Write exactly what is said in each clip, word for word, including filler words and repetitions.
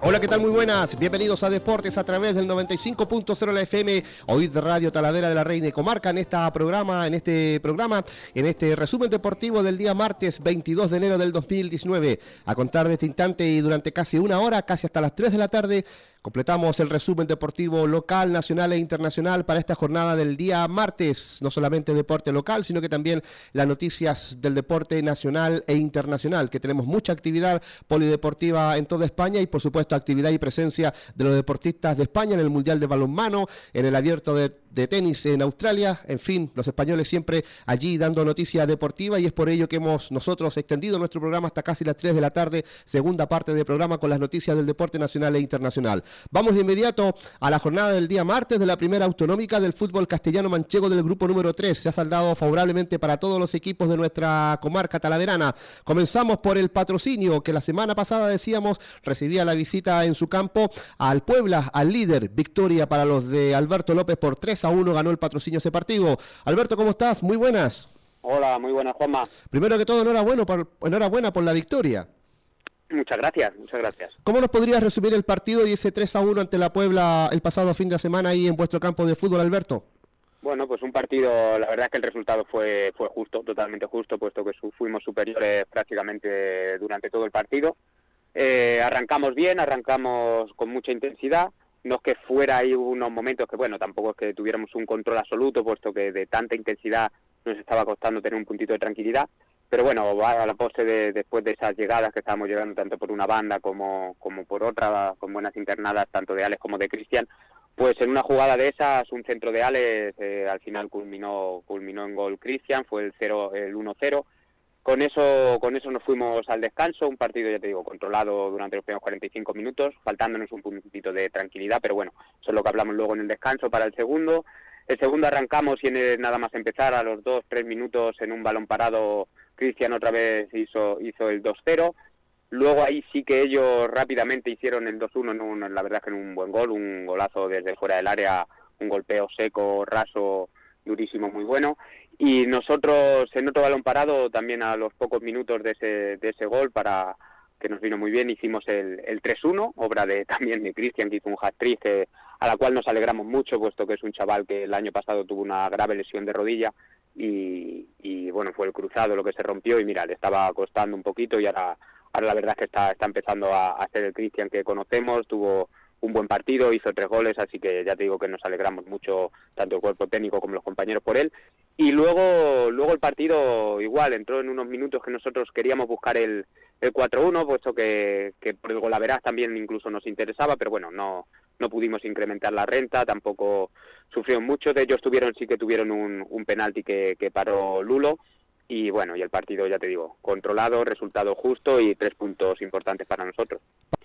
Hola, ¿qué tal? Muy buenas. Bienvenidos a Deportes a través del noventa y cinco punto cero la F M, hoy de Radio Talavera de la Reina y Comarca, en esta programa, en este programa, en este resumen deportivo del día martes veintidós de enero del dos mil diecinueve. A contar de este instante y durante casi una hora, casi hasta las tres de la tarde, completamos el resumen deportivo local, nacional e internacional para esta jornada del día martes. No solamente deporte local, sino que también las noticias del deporte nacional e internacional, que tenemos mucha actividad polideportiva en toda España y por supuesto actividad y presencia de los deportistas de España en el Mundial de Balonmano, en el Abierto de, de Tenis en Australia. En fin, los españoles siempre allí dando noticia deportiva, y es por ello que hemos nosotros extendido nuestro programa hasta casi las tres de la tarde, segunda parte del programa con las noticias del deporte nacional e internacional. Vamos de inmediato a la jornada del día martes de la primera autonómica del fútbol castellano manchego del grupo número tres. Se ha saldado favorablemente para todos los equipos de nuestra comarca talaverana. Comenzamos por el Patrocinio, que la semana pasada decíamos recibía la visita en su campo al Puebla, al líder. Victoria para los de Alberto López por tres a uno, ganó el Patrocinio ese partido. Alberto, ¿cómo estás? Muy buenas. Hola, muy buenas, Juanma. Primero que todo, enhorabuena por, enhorabuena por la victoria. Muchas gracias, muchas gracias. ¿Cómo nos podrías resumir el partido y ese tres a uno ante la Puebla el pasado fin de semana ahí en vuestro campo de fútbol, Alberto? Bueno, pues un partido, la verdad es que el resultado fue fue justo, totalmente justo, puesto que fuimos superiores prácticamente durante todo el partido. Eh, arrancamos bien, arrancamos con mucha intensidad. No es que fuera ahí unos momentos que, bueno, tampoco es que tuviéramos un control absoluto, puesto que de tanta intensidad nos estaba costando tener un puntito de tranquilidad. Pero bueno, a la postre, de, después de esas llegadas que estábamos llegando tanto por una banda como, como por otra, con buenas internadas tanto de Alex como de Cristian, pues en una jugada de esas, un centro de Alex, eh, al final culminó culminó en gol Cristian, fue el cero, el uno cero. Con eso con eso nos fuimos al descanso, un partido, ya te digo, controlado durante los primeros cuarenta y cinco minutos, faltándonos un puntito de tranquilidad, pero bueno, eso es lo que hablamos luego en el descanso para el segundo. El segundo arrancamos y en nada más empezar, a los dos, tres minutos, en un balón parado, Cristian otra vez hizo hizo el dos cero. Luego ahí sí que ellos rápidamente hicieron el dos uno, en un, la verdad que en un buen gol, un golazo desde fuera del área, un golpeo seco, raso, durísimo, muy bueno. Y nosotros en otro balón parado, también a los pocos minutos de ese de ese gol, para que nos vino muy bien, hicimos el, el tres uno, obra de también de Cristian, que hizo un hat-trick, que, a la cual nos alegramos mucho, puesto que es un chaval que el año pasado tuvo una grave lesión de rodilla, y, y bueno, fue el cruzado lo que se rompió, y mira, le estaba costando un poquito, y ahora, ahora la verdad es que está, está empezando a, a ser el Cristian que conocemos. Tuvo un buen partido, hizo tres goles, así que ya te digo que nos alegramos mucho, tanto el cuerpo técnico como los compañeros, por él. Y luego luego el partido igual, entró en unos minutos que nosotros queríamos buscar el, el cuatro uno, puesto que, que por el golaveraz también incluso nos interesaba, pero bueno, no no pudimos incrementar la renta, tampoco sufrieron mucho. De ellos tuvieron sí que tuvieron un, un penalti que, que paró Lulo, y bueno, y el partido, ya te digo, controlado, resultado justo y tres puntos importantes para nosotros.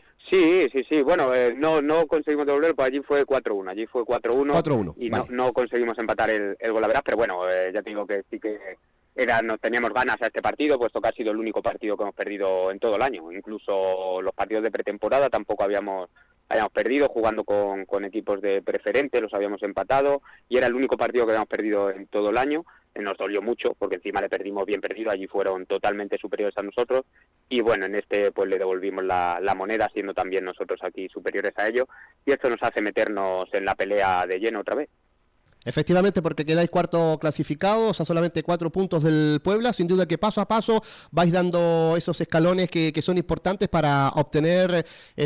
Sí, sí, sí, bueno, eh, no no conseguimos devolver, pues allí fue cuatro uno, allí fue cuatro uno, cuatro uno y vale. no, no conseguimos empatar el, el golaveraz, pero bueno, eh, ya te digo que sí que era, nos teníamos ganas a este partido, puesto que ha sido el único partido que hemos perdido en todo el año. Incluso los partidos de pretemporada tampoco habíamos habíamos perdido, jugando con, con equipos de preferente, los habíamos empatado, y era el único partido que habíamos perdido en todo el año. Nos dolió mucho, porque encima le perdimos bien perdido, allí fueron totalmente superiores a nosotros, y bueno, en este pues le devolvimos la, la moneda, siendo también nosotros aquí superiores a ellos, y esto nos hace meternos en la pelea de lleno otra vez. Efectivamente, porque quedáis cuarto clasificados a solamente cuatro puntos del Puebla. Sin duda que paso a paso vais dando esos escalones que, que son importantes para obtener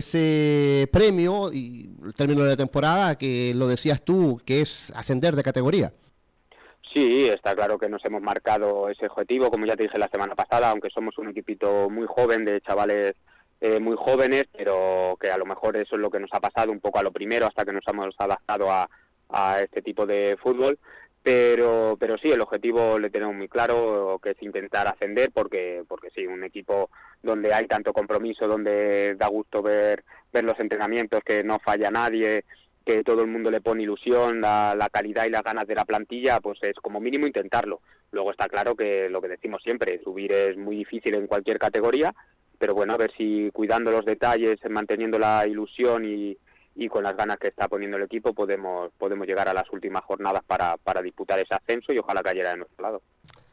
ese premio y el término de la temporada, que lo decías tú, que es ascender de categoría. Sí, está claro que nos hemos marcado ese objetivo, como ya te dije la semana pasada, aunque somos un equipito muy joven, de chavales eh, muy jóvenes, pero que a lo mejor eso es lo que nos ha pasado un poco a lo primero, hasta que nos hemos adaptado a a este tipo de fútbol, pero pero sí, el objetivo le tenemos muy claro, que es intentar ascender, porque porque sí, un equipo donde hay tanto compromiso, donde da gusto ver ver los entrenamientos, que no falla nadie, que todo el mundo le pone ilusión, la, la calidad y las ganas de la plantilla, pues es como mínimo intentarlo. Luego está claro que lo que decimos siempre, subir es muy difícil en cualquier categoría, pero bueno, a ver si cuidando los detalles, manteniendo la ilusión y y con las ganas que está poniendo el equipo podemos podemos llegar a las últimas jornadas para, para disputar ese ascenso, y ojalá cayera de nuestro lado.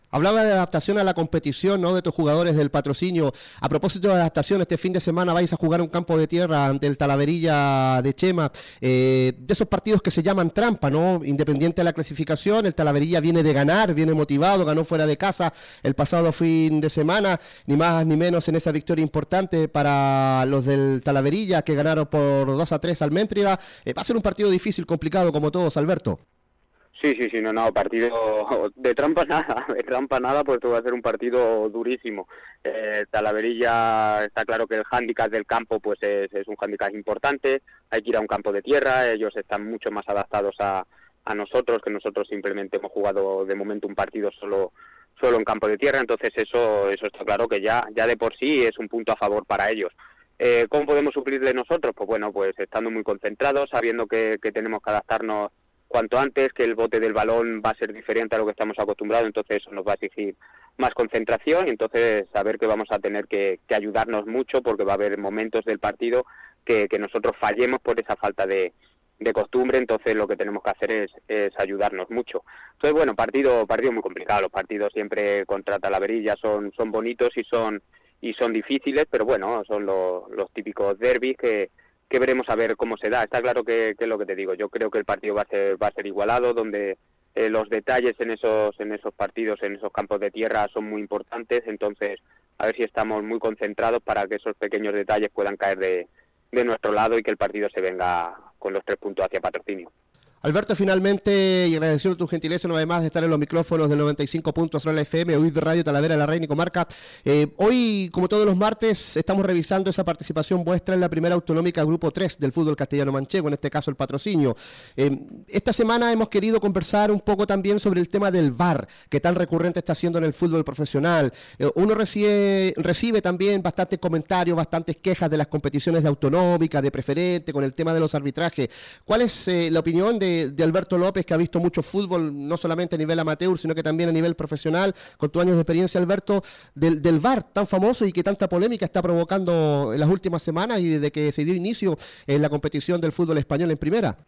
Hablaba de adaptación a la competición, ¿no?, de tus jugadores del Patrocinio. A propósito de adaptación, este fin de semana vais a jugar un campo de tierra ante el Talaverilla de Chema, eh, de esos partidos que se llaman trampa, ¿no? Independiente de la clasificación, el Talaverilla viene de ganar, viene motivado, ganó fuera de casa el pasado fin de semana, ni más ni menos en esa victoria importante para los del Talaverilla, que ganaron por dos a tres al Méntrida. Eh, va a ser un partido difícil, complicado como todos, Alberto. Sí, sí, sí, no, no, partido de trampa nada, de trampa nada, pues va a ser un partido durísimo. Eh, Talaverilla, está claro que el hándicap del campo pues es, es un hándicap importante, hay que ir a un campo de tierra, ellos están mucho más adaptados a, a nosotros, que nosotros simplemente hemos jugado de momento un partido solo solo en campo de tierra, entonces eso eso está claro que ya ya de por sí es un punto a favor para ellos. Eh, ¿Cómo podemos suplirle nosotros? Pues bueno, pues estando muy concentrados, sabiendo que, que tenemos que adaptarnos cuanto antes, que el bote del balón va a ser diferente a lo que estamos acostumbrados, entonces eso nos va a exigir más concentración y entonces saber que vamos a tener que, que ayudarnos mucho porque va a haber momentos del partido que, que nosotros fallemos por esa falta de, de costumbre, entonces lo que tenemos que hacer es, es ayudarnos mucho. Entonces bueno, partido partido muy complicado, los partidos siempre contra Talaverilla son, son bonitos y son y son difíciles, pero bueno, son los, los típicos derbis que que veremos a ver cómo se da. Está claro que, que es lo que te digo, yo creo que el partido va a ser va a ser igualado, donde eh, los detalles en esos en esos partidos, en esos campos de tierra son muy importantes, entonces a ver si estamos muy concentrados para que esos pequeños detalles puedan caer de, de nuestro lado y que el partido se venga con los tres puntos hacia Patrocinio. Alberto, finalmente, y agradeciendo tu gentileza una vez más de estar en los micrófonos del noventa y cinco punto cero F M, hoy de Radio Talavera de la Reina y Comarca. Eh, hoy, como todos los martes, estamos revisando esa participación vuestra en la primera autonómica Grupo tres del fútbol castellano manchego, en este caso el Patrocinio. Eh, esta semana hemos querido conversar un poco también sobre el tema del V A R, que tan recurrente está siendo en el fútbol profesional. Eh, uno recibe, recibe también bastantes comentarios, bastantes quejas de las competiciones de autonómica, de preferente, con el tema de los arbitrajes. ¿Cuál es eh, la opinión de de Alberto López, que ha visto mucho fútbol, no solamente a nivel amateur, sino que también a nivel profesional, con tus años de experiencia, Alberto, del, del V A R tan famoso y que tanta polémica está provocando en las últimas semanas y desde que se dio inicio en la competición del fútbol español en primera?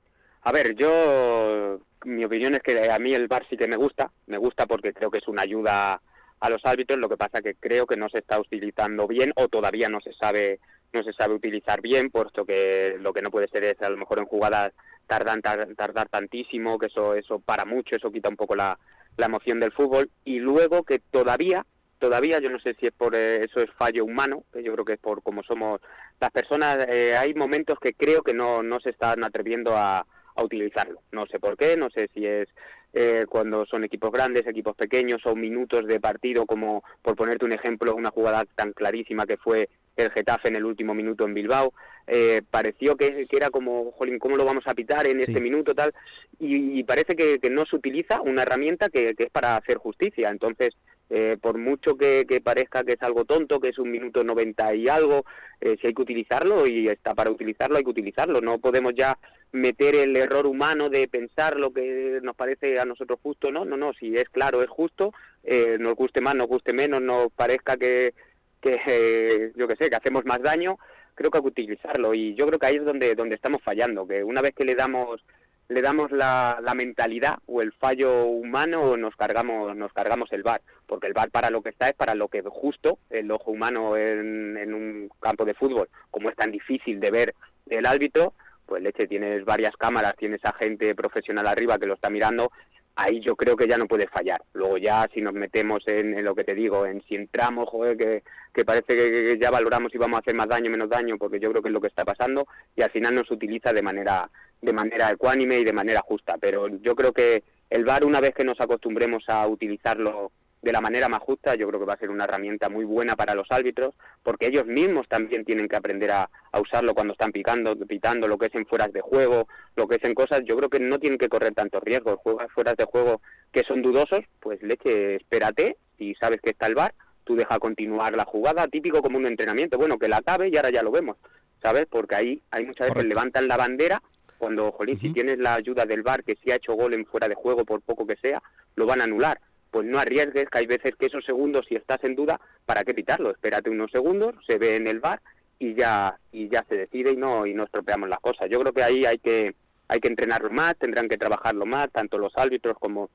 A ver, yo, mi opinión es que a mí el V A R sí que me gusta, me gusta porque creo que es una ayuda a los árbitros, lo que pasa que creo que no se está utilizando bien o todavía no se sabe no se sabe utilizar bien, puesto que lo que no puede ser es a lo mejor en jugadas tardan tar, tardar tantísimo, que eso eso para mucho, eso quita un poco la, la emoción del fútbol, y luego que todavía, todavía yo no sé si es por eh, eso es fallo humano, que yo creo que es por cómo somos las personas, eh, hay momentos que creo que no, no se están atreviendo a, a utilizarlo, no sé por qué, no sé si es eh, cuando son equipos grandes, equipos pequeños o minutos de partido, como por ponerte un ejemplo, una jugada tan clarísima que fue el Getafe en el último minuto en Bilbao, eh, pareció que, que era como, jolín, ¿cómo lo vamos a pitar en este sí. minuto tal? Y, y parece que, que no se utiliza una herramienta que, que es para hacer justicia, entonces eh, por mucho que, que parezca que es algo tonto, que es un minuto noventa y algo, eh, si hay que utilizarlo y está para utilizarlo, hay que utilizarlo, no podemos ya meter el error humano de pensar lo que nos parece a nosotros justo, no, no, no, si es claro, es justo, eh, nos guste más, nos guste menos, nos parezca que que eh, yo que sé, que hacemos más daño, creo que hay que utilizarlo, y yo creo que ahí es donde donde estamos fallando, que una vez que le damos le damos la, la mentalidad o el fallo humano, nos cargamos nos cargamos el V A R, porque el V A R para lo que está es para lo que justo el ojo humano en, en un campo de fútbol, como es tan difícil de ver el árbitro, pues leche, tienes varias cámaras, tienes a gente profesional arriba que lo está mirando, ahí yo creo que ya no puede fallar. Luego ya si nos metemos en, en lo que te digo, en si entramos, joder, que, que parece que, que ya valoramos si vamos a hacer más daño o menos daño, porque yo creo que es lo que está pasando, y al final no se utiliza de manera de manera ecuánime y de manera justa. Pero yo creo que el V A R, una vez que nos acostumbremos a utilizarlo de la manera más justa, yo creo que va a ser una herramienta muy buena para los árbitros, porque ellos mismos también tienen que aprender a, a usarlo cuando están picando, pitando, lo que es en fueras de juego, lo que es en cosas, yo creo que no tienen que correr tantos riesgos, juegas fueras de juego que son dudosos, pues leche, espérate, si sabes que está el V A R, tú deja continuar la jugada, típico como un entrenamiento, bueno, que la acabe y ahora ya lo vemos, ¿sabes? Porque ahí hay muchas veces Correcto. levantan la bandera, cuando, jolín, uh-huh. si tienes la ayuda del V A R, que si ha hecho gol en fuera de juego, por poco que sea, lo van a anular. Pues no arriesgues, que hay veces que esos segundos, si estás en duda, ¿para qué pitarlo? Espérate unos segundos, se ve en el V A R y ya y ya se decide y no y no estropeamos las cosas. Yo creo que ahí hay que hay que entrenarlo más, tendrán que trabajarlo más, tanto los árbitros como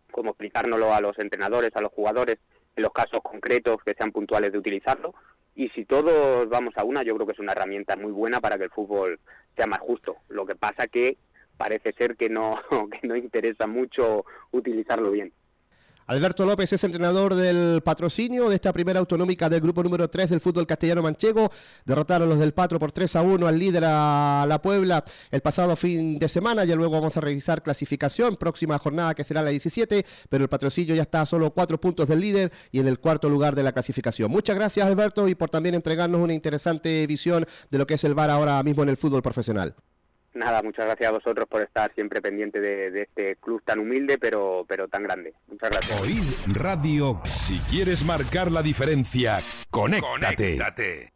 cómo explicárnoslo a los entrenadores, a los jugadores, en los casos concretos que sean puntuales de utilizarlo. Y si todos vamos a una, yo creo que es una herramienta muy buena para que el fútbol sea más justo. Lo que pasa que parece ser que no, que no interesa mucho utilizarlo bien. Alberto López es entrenador del Patrocinio, de esta primera autonómica del grupo número tres del fútbol castellano manchego. Derrotaron los del Patro por tres a uno al líder, a la Puebla, el pasado fin de semana. Ya luego vamos a revisar clasificación, próxima jornada que será la diecisiete, pero el Patrocinio ya está a solo cuatro puntos del líder y en el cuarto lugar de la clasificación. Muchas gracias, Alberto, y por también entregarnos una interesante visión de lo que es el V A R ahora mismo en el fútbol profesional. Nada, muchas gracias a vosotros por estar siempre pendiente de, de este club tan humilde, pero, pero tan grande. Muchas gracias. Oíd Radio. Si quieres marcar la diferencia, conéctate. Conéctate.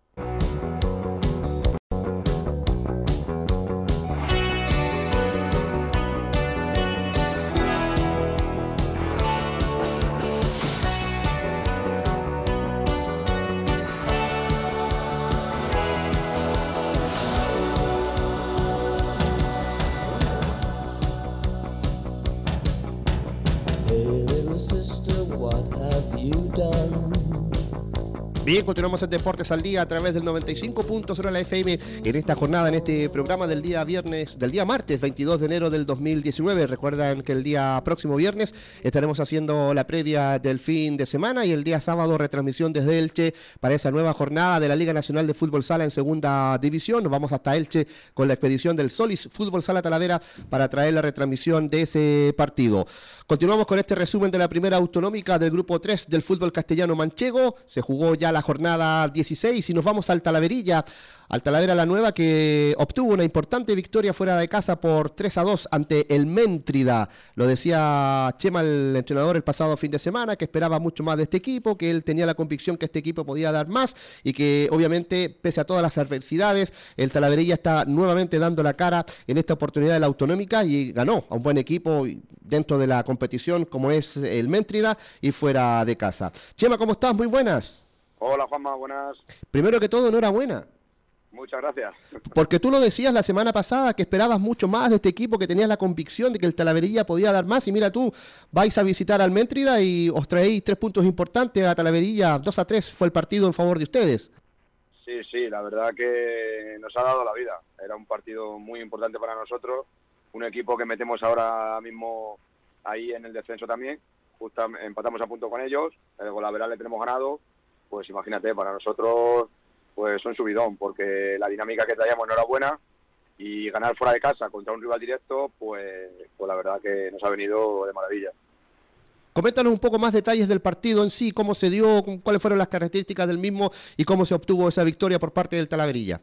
Bien, continuamos en Deportes al Día a través del noventa y cinco punto cero de la F M en esta jornada, en este programa del día viernes, del día martes veintidós de enero del dos mil diecinueve. Recuerdan que el día próximo viernes estaremos haciendo la previa del fin de semana y el día sábado retransmisión desde Elche para esa nueva jornada de la Liga Nacional de Fútbol Sala en segunda división. Nos vamos hasta Elche con la expedición del Solis Fútbol Sala Talavera para traer la retransmisión de ese partido. Continuamos con este resumen de la primera autonómica del grupo tres del fútbol castellano manchego. Se jugó ya la jornada dieciséis y nos vamos al Talaverilla, al Talavera la Nueva, que obtuvo una importante victoria fuera de casa por tres a dos ante el Méntrida. Lo decía Chema, el entrenador, el pasado fin de semana, que esperaba mucho más de este equipo, que él tenía la convicción que este equipo podía dar más y que obviamente, pese a todas las adversidades, el Talaverilla está nuevamente dando la cara en esta oportunidad de la autonómica y ganó a un buen equipo dentro de la competición como es el Méntrida y fuera de casa. Chema, ¿cómo estás? Muy buenas. Hola Juanma, buenas. Primero que todo, enhorabuena. Muchas gracias. Porque tú lo decías la semana pasada, que esperabas mucho más de este equipo, que tenías la convicción de que el Talaverilla podía dar más, y mira tú, vais a visitar al Méntrida y os traéis tres puntos importantes a Talaverilla. Dos a tres fue el partido en favor de ustedes. Sí, sí, la verdad que nos ha dado la vida. Era un partido muy importante para nosotros, un equipo que metemos ahora mismo ahí en el descenso también. Justo empatamos a punto con ellos, el Golaveral le tenemos ganado. Pues imagínate, para nosotros pues un subidón, porque la dinámica que traíamos no era buena y ganar fuera de casa contra un rival directo, pues, pues la verdad que nos ha venido de maravilla. Coméntanos un poco más detalles del partido en sí, cómo se dio, cuáles fueron las características del mismo y cómo se obtuvo esa victoria por parte del Talaverilla.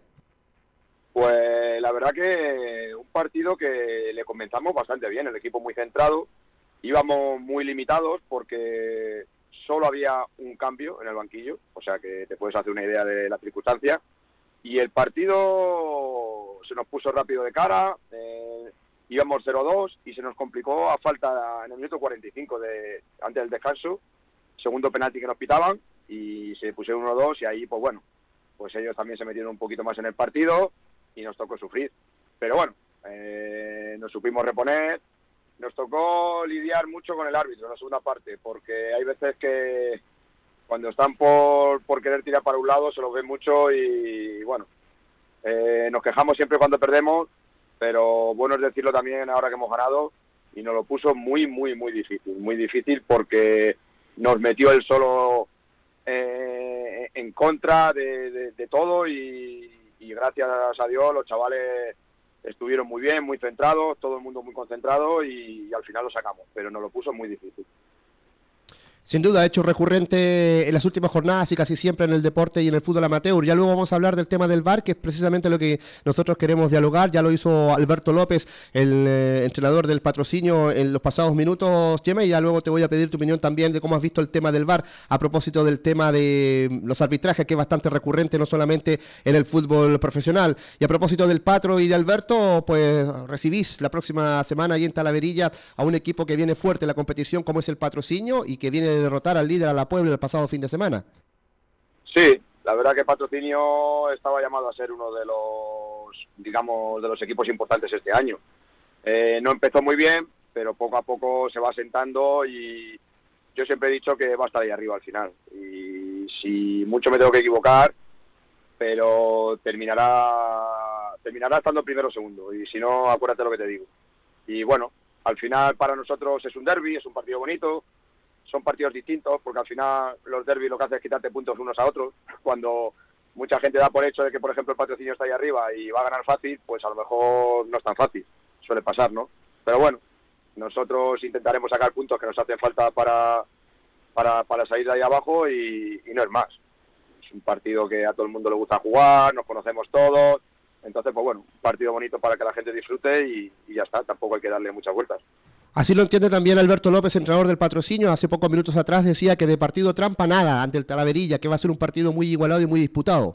Pues la verdad que un partido que le comenzamos bastante bien, el equipo muy centrado, íbamos muy limitados porque solo había un cambio en el banquillo, o sea que te puedes hacer una idea de la circunstancia, y el partido se nos puso rápido de cara, eh, íbamos cero dos y se nos complicó a falta en el minuto cuarenta y cinco de, antes del descanso, segundo penalti que nos pitaban y se pusieron uno dos y ahí pues bueno, pues ellos también se metieron un poquito más en el partido y nos tocó sufrir, pero bueno, eh, nos supimos reponer. Nos tocó lidiar mucho con el árbitro en la segunda parte, porque hay veces que cuando están por, por querer tirar para un lado se los ve mucho y bueno, eh, nos quejamos siempre cuando perdemos, pero bueno es decirlo también ahora que hemos ganado y nos lo puso muy, muy, muy difícil, muy difícil porque nos metió él solo eh, en contra de, de, de todo y, y gracias a Dios los chavales estuvieron muy bien, muy centrados, todo el mundo muy concentrado y, y al final lo sacamos, pero nos lo puso muy difícil. Sin duda, hecho recurrente en las últimas jornadas y casi siempre en el deporte y en el fútbol amateur. Ya luego vamos a hablar del tema del V A R, que es precisamente lo que nosotros queremos dialogar. Ya lo hizo Alberto López, el eh, entrenador del Patrocinio, en los pasados minutos, Chema, y ya luego te voy a pedir tu opinión también de cómo has visto el tema del V A R a propósito del tema de los arbitrajes, que es bastante recurrente no solamente en el fútbol profesional. Y a propósito del Patro y de Alberto, pues recibís la próxima semana ahí en Talaverilla a un equipo que viene fuerte en la competición como es el Patrocinio y que viene de derrotar al líder, a la Puebla, el pasado fin de semana. Sí, la verdad que Patrocinio estaba llamado a ser uno de los, digamos, de los equipos importantes este año. Eh, no empezó muy bien, pero poco a poco se va sentando y yo siempre he dicho que va a estar ahí arriba al final. Y si mucho me tengo que equivocar, pero terminará terminará estando primero o segundo. Y si no, acuérdate lo que te digo. Y bueno, al final para nosotros es un derbi, es un partido bonito, son partidos distintos, porque al final los derbis lo que hacen es quitarte puntos unos a otros. Cuando mucha gente da por hecho de que, por ejemplo, el Patrocinio está ahí arriba y va a ganar fácil, pues a lo mejor no es tan fácil, suele pasar, ¿no? Pero bueno, nosotros intentaremos sacar puntos que nos hacen falta para, para, para salir de ahí abajo y, y no es más. Es un partido que a todo el mundo le gusta jugar, nos conocemos todos, entonces, pues bueno, un partido bonito para que la gente disfrute y, y ya está, tampoco hay que darle muchas vueltas. Así lo entiende también Alberto López, entrenador del Patrocinio. Hace pocos minutos atrás decía que de partido trampa nada ante el Talaverilla, que va a ser un partido muy igualado y muy disputado.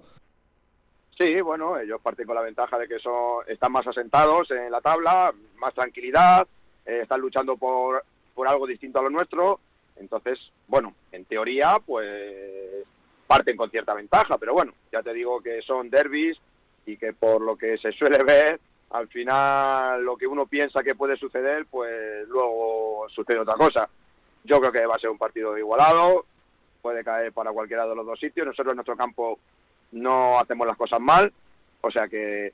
Sí, bueno, ellos parten con la ventaja de que son, están más asentados en la tabla, más tranquilidad, eh, están luchando por, por algo distinto a lo nuestro. Entonces, bueno, en teoría, pues parten con cierta ventaja, pero bueno, ya te digo que son derbis y que por lo que se suele ver, al final lo que uno piensa que puede suceder, pues luego sucede otra cosa. Yo creo que va a ser un partido igualado, puede caer para cualquiera de los dos sitios. Nosotros en nuestro campo no hacemos las cosas mal, o sea que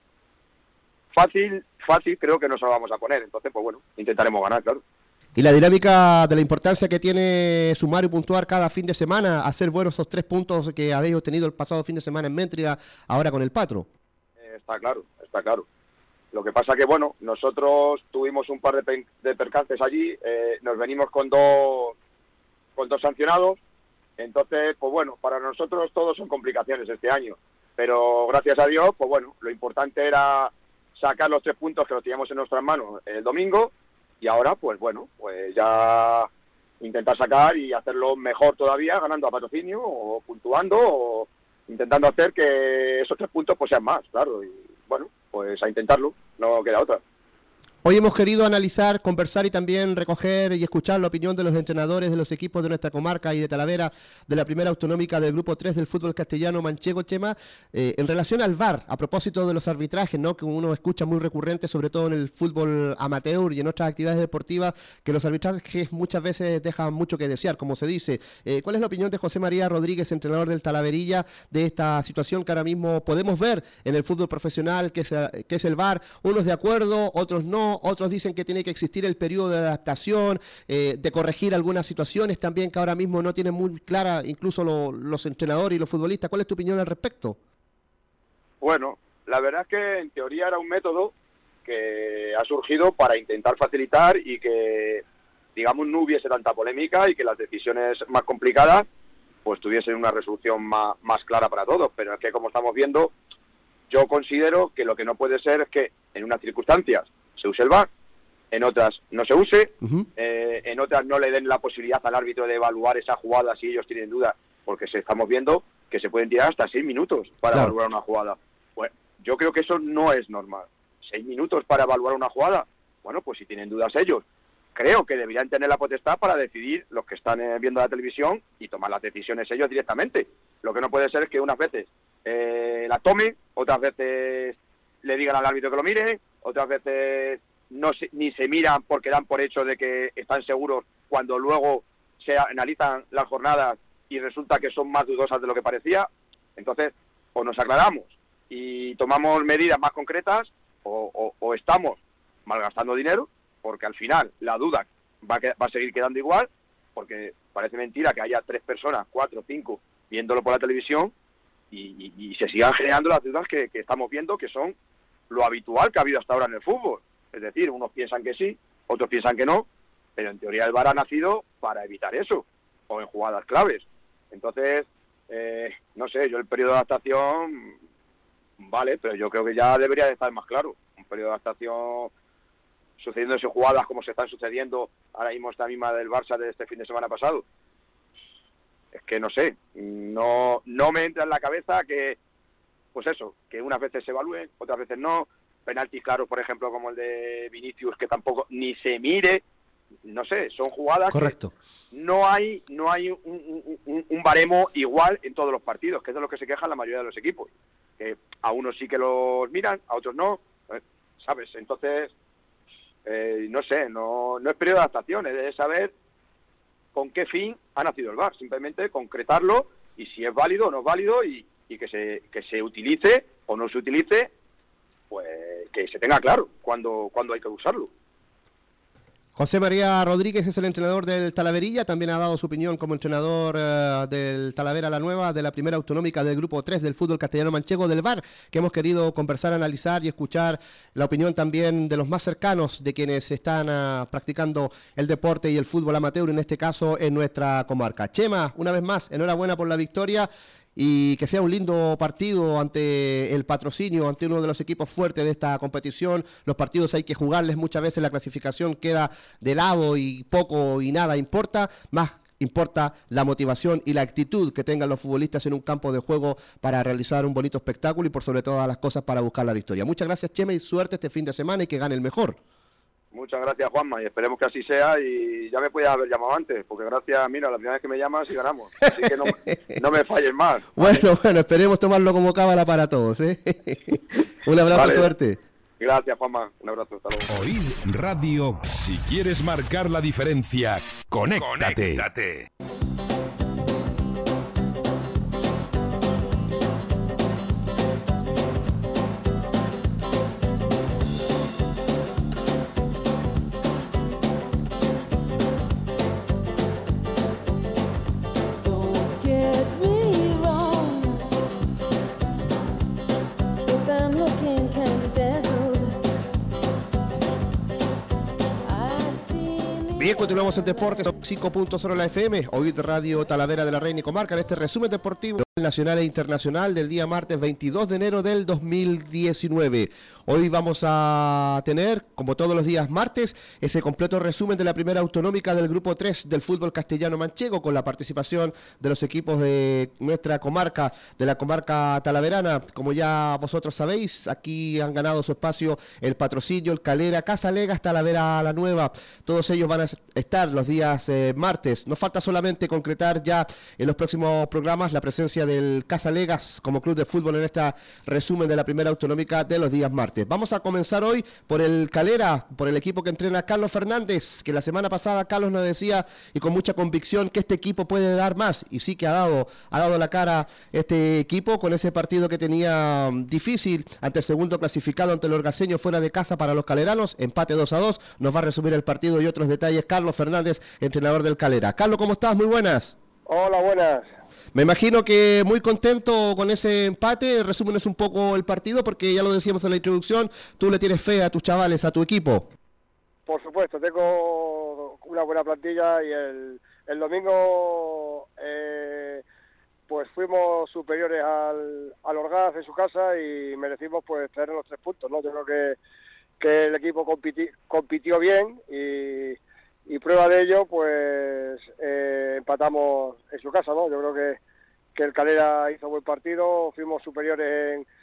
fácil, fácil creo que no se lo vamos a poner. Entonces, pues bueno, intentaremos ganar, claro. Y la dinámica de la importancia que tiene sumar y puntuar cada fin de semana, hacer buenos esos tres puntos que habéis obtenido el pasado fin de semana en Méntrida, ahora con el Patro. Eh, está claro, está claro. Lo que pasa que, bueno, nosotros tuvimos un par de, pe- de percances allí, eh, nos venimos con dos, con dos sancionados, entonces, pues bueno, para nosotros todos son complicaciones este año, pero gracias a Dios, pues bueno, lo importante era sacar los tres puntos que los teníamos en nuestras manos el domingo, y ahora, pues bueno, pues ya intentar sacar y hacerlo mejor todavía, ganando a Patrocinio, o puntuando, o intentando hacer que esos tres puntos pues sean más, claro, y bueno, pues a intentarlo, no queda otra. Hoy hemos querido analizar, conversar y también recoger y escuchar la opinión de los entrenadores de los equipos de nuestra comarca y de Talavera, de la primera autonómica del grupo tres del fútbol castellano manchego, Chema, eh, en relación al V A R, a propósito de los arbitrajes, ¿no?, que uno escucha muy recurrente, sobre todo en el fútbol amateur y en otras actividades deportivas, que los arbitrajes muchas veces dejan mucho que desear, como se dice. Eh, ¿Cuál es la opinión de José María Rodríguez, entrenador del Talaverilla, de esta situación que ahora mismo podemos ver en el fútbol profesional, que es, que es el V A R? Unos de acuerdo, otros no. Otros dicen que tiene que existir el periodo de adaptación, eh, de corregir algunas situaciones también que ahora mismo no tienen muy clara incluso lo, los entrenadores y los futbolistas. ¿Cuál es tu opinión al respecto? Bueno, la verdad es que en teoría era un método que ha surgido para intentar facilitar y que, digamos, no hubiese tanta polémica y que las decisiones más complicadas pues tuviesen una resolución más, más clara para todos. Pero es que, como estamos viendo, yo considero que lo que no puede ser es que en unas circunstancias se use el V A R, en otras no se use, uh-huh. eh, en otras no le den la posibilidad al árbitro de evaluar esa jugada si ellos tienen dudas, porque se estamos viendo que se pueden tirar hasta seis minutos para claro. evaluar una jugada. Pues yo creo que eso no es normal. ¿Seis minutos para evaluar una jugada? Bueno, pues si tienen dudas ellos, creo que deberían tener la potestad para decidir los que están eh, viendo la televisión y tomar las decisiones ellos directamente. Lo que no puede ser es que unas veces eh, la tome, otras veces le digan al árbitro que lo mire, otras veces no se, ni se miran porque dan por hecho de que están seguros cuando luego se analizan las jornadas y resulta que son más dudosas de lo que parecía. Entonces, o nos aclaramos y tomamos medidas más concretas o, o, o estamos malgastando dinero, porque al final la duda va a, que, va a seguir quedando igual, porque parece mentira que haya tres personas, cuatro, cinco, viéndolo por la televisión y, y, y se sigan generando las dudas que, que estamos viendo, que son lo habitual que ha habido hasta ahora en el fútbol. Es decir, unos piensan que sí, otros piensan que no, pero en teoría el V A R ha nacido para evitar eso, o en jugadas claves. Entonces, eh, no sé, yo el periodo de adaptación, vale, pero yo creo que ya debería de estar más claro. Un periodo de adaptación sucediéndose jugadas como se están sucediendo ahora mismo esta misma del Barça de este fin de semana pasado. Es que no sé, no, no me entra en la cabeza que, pues eso, que unas veces se evalúen, otras veces no. Penaltis claros, por ejemplo, como el de Vinicius, que tampoco ni se mire. No sé, son jugadas Correcto. que no hay no hay un, un, un baremo igual en todos los partidos, que es de lo que se quejan la mayoría de los equipos. Que a unos sí que los miran, a otros no, ¿sabes? Entonces, Eh, no sé, no, no es periodo de adaptación, es saber con qué fin ha nacido el V A R, simplemente concretarlo y si es válido o no es válido y, y que se que se utilice o no se utilice, pues que se tenga claro cuándo, cuándo hay que usarlo. José María Rodríguez es el entrenador del Talaverilla, también ha dado su opinión como entrenador uh, del Talavera La Nueva, de la primera autonómica del grupo tres del fútbol castellano manchego del V A R, que hemos querido conversar, analizar y escuchar la opinión también de los más cercanos de quienes están uh, practicando el deporte y el fútbol amateur, en este caso en nuestra comarca. Chema, una vez más, enhorabuena por la victoria. Y que sea un lindo partido ante el Patrocinio, ante uno de los equipos fuertes de esta competición. Los partidos hay que jugarles, muchas veces la clasificación queda de lado y poco y nada importa, más importa la motivación y la actitud que tengan los futbolistas en un campo de juego para realizar un bonito espectáculo y por sobre todas las cosas para buscar la victoria. Muchas gracias, Chema, y suerte este fin de semana y que gane el mejor. Muchas gracias, Juanma, y esperemos que así sea, y ya me podías haber llamado antes, porque gracias, mira, la primera vez que me llamas y ganamos, así que no, no me falles más. Bueno, bueno, esperemos tomarlo como cábala para todos, ¿eh? Un abrazo, vale. Suerte. Gracias, Juanma, un abrazo, hasta luego. Oíd Radio, si quieres marcar la diferencia, conéctate. conéctate. Bien, continuamos en Deportes cinco punto cero la F M, Oíd Radio Talavera de la Reina y Comarca, en este resumen deportivo nacional e internacional del día martes veintidós de enero del dos mil diecinueve. Hoy vamos a tener, como todos los días martes, ese completo resumen de la primera autonómica del grupo tres del fútbol castellano manchego, con la participación de los equipos de nuestra comarca, de la comarca talaverana. Como ya vosotros sabéis, aquí han ganado su espacio el Patrocinio, el Calera, Casalegas, Talavera La Nueva. Todos ellos van a estar los días eh, martes. Nos falta solamente concretar ya en los próximos programas la presencia del Casalegas como club de fútbol en este resumen de la primera autonómica de los días martes. Vamos a comenzar hoy por el Calera, por el equipo que entrena Carlos Fernández, que la semana pasada Carlos nos decía y con mucha convicción que este equipo puede dar más, y sí que ha dado, ha dado la cara este equipo con ese partido que tenía difícil ante el segundo clasificado, ante el Orgaseño, fuera de casa para los caleranos, empate dos a dos. Nos va a resumir el partido y otros detalles Carlos Fernández, entrenador del Calera. Carlos, ¿cómo estás? Muy buenas. Hola, buenas. Me imagino que muy contento con ese empate. Resúmenos un poco el partido, porque ya lo decíamos en la introducción, tú le tienes fe a tus chavales, a tu equipo. Por supuesto, tengo una buena plantilla y el, el domingo eh, pues fuimos superiores al, al Orgaz en su casa y merecimos pues traer los tres puntos, ¿no? Yo creo que, que el equipo compiti, compitió bien y... y prueba de ello, pues eh, empatamos en su casa, ¿no? Yo creo que, que el Calera hizo buen partido, fuimos superiores en,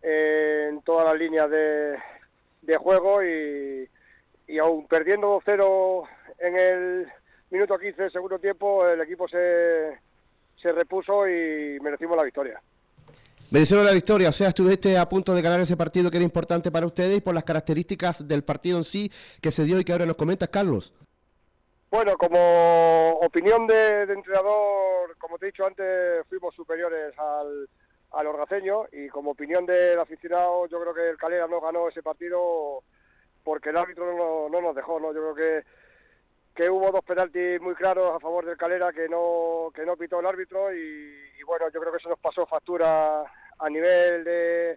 en todas las líneas de, de juego y, y aún perdiendo dos cero en el minuto quince del segundo tiempo, el equipo se, se repuso y merecimos la victoria. Merecieron la victoria, o sea, estuviste a punto de ganar ese partido que era importante para ustedes y por las características del partido en sí que se dio y que ahora nos comentas, Carlos. Bueno, como opinión de, de entrenador, como te he dicho antes, fuimos superiores al, al Orgaceño, y como opinión del aficionado, yo creo que el Calera no ganó ese partido porque el árbitro no, no nos dejó, ¿no? Yo creo que, que hubo dos penaltis muy claros a favor del Calera que no, que no pitó el árbitro y, y bueno, yo creo que eso nos pasó factura a nivel de,